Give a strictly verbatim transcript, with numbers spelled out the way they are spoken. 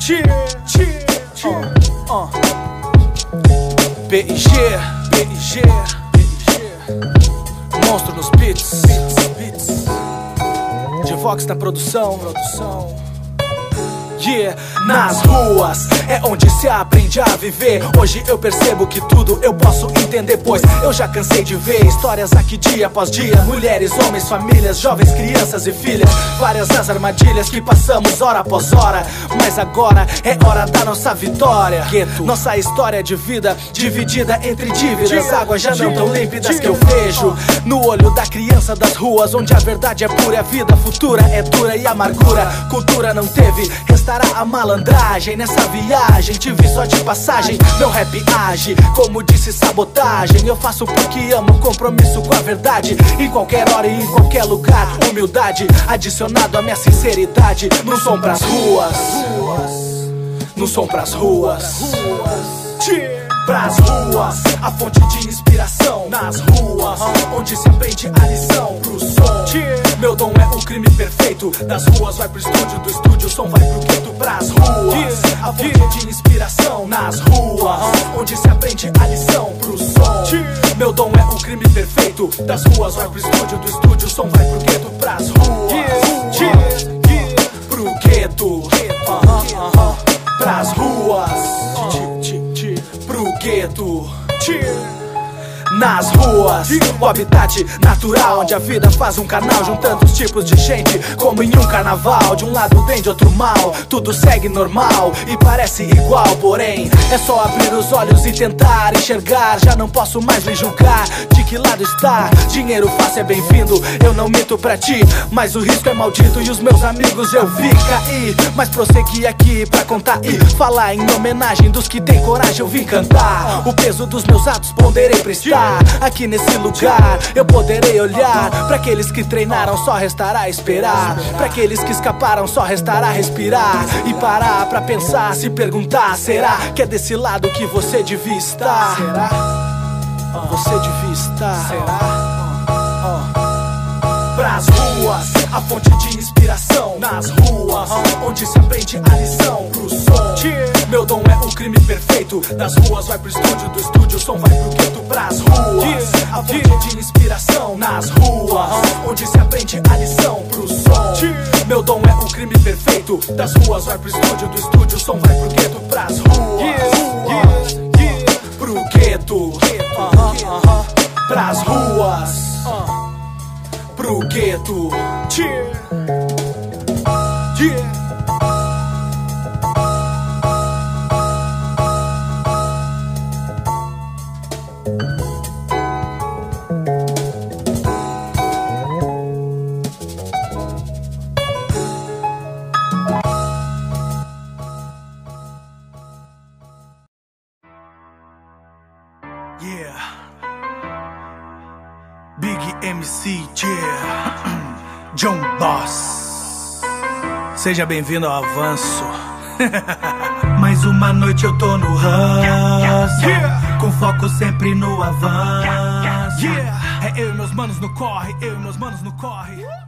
Cheer, cheer, cheer. Uh, uh. B I G, B I G, B I G. Monstro nos beats, beats, beats. G-Vox na produção, produção. Yeah. Nas ruas é onde se aprende a viver. Hoje eu percebo que tudo eu posso entender, pois eu já cansei de ver histórias aqui dia após dia. Mulheres, homens, famílias, jovens, crianças e filhas. Várias as armadilhas que passamos hora após hora. Mas agora é hora da nossa vitória. Nossa história de vida dividida entre dívidas. Águas já não tão límpidas que eu vejo no olho da criança das ruas, onde a verdade é pura e a vida futura é dura e amargura. Cultura não teve, restará a malandragem. Nessa viagem te vi só de passagem. Meu rap age como disse sabotagem. Eu faço porque amo, compromisso com a verdade. Em qualquer hora e em qualquer lugar. Humildade adicionado à minha sinceridade. No som pras ruas, no som pras ruas, pras ruas, a fonte de inspiração. Nas ruas, onde se aprende a lição. Pro som, meu dom é o crime perfeito. Das ruas vai pro estúdio, do estúdio o som vai pro gueto. Pras ruas, a fonte de inspiração. Nas ruas, onde se aprende a lição. Pro som, meu dom é o crime perfeito. Das ruas vai pro estúdio, do estúdio o som vai pro gueto. Pras ruas, pro gueto, pras ruas, pro gueto. Nas ruas, o habitat natural, onde a vida faz um canal, juntando os tipos de gente como em um carnaval. De um lado bem, de outro mal, tudo segue normal e parece igual. Porém, é só abrir os olhos e tentar enxergar. Já não posso mais lhe julgar de que lado está. Dinheiro fácil é bem-vindo, eu não minto pra ti, mas o risco é maldito e os meus amigos eu vi cair. Mas prossegui aqui pra contar e falar em homenagem dos que tem coragem eu vim cantar. O peso dos meus atos ponderei prestar. Aqui nesse lugar eu poderei olhar pra aqueles que treinaram, só restará esperar. Pra aqueles que escaparam, só restará respirar e parar pra pensar, se perguntar: será que é desse lado que você devia estar? Será? Você devia estar? Será? Pras ruas, a fonte de inspiração. Nas ruas, onde se aprende a lição. Pro som, meu dom é o crime perfeito. Das ruas vai pro estúdio, do estúdio o som vai pro gueto. Pras ruas, a fonte de inspiração. Nas ruas, onde se aprende a lição. Pro som, meu dom é o crime perfeito. Das ruas vai pro estúdio, do estúdio o som vai pro gueto. Pras ruas, pro gueto, pras ruas, pro gueto. Yeah. Yeah. Yeah. Big M C, yeah. John Boss. Seja bem-vindo ao avanço. Mais uma noite eu tô no ranço, yeah. Com foco sempre no avanço, yeah. É eu e meus manos no corre, eu e meus manos no corre.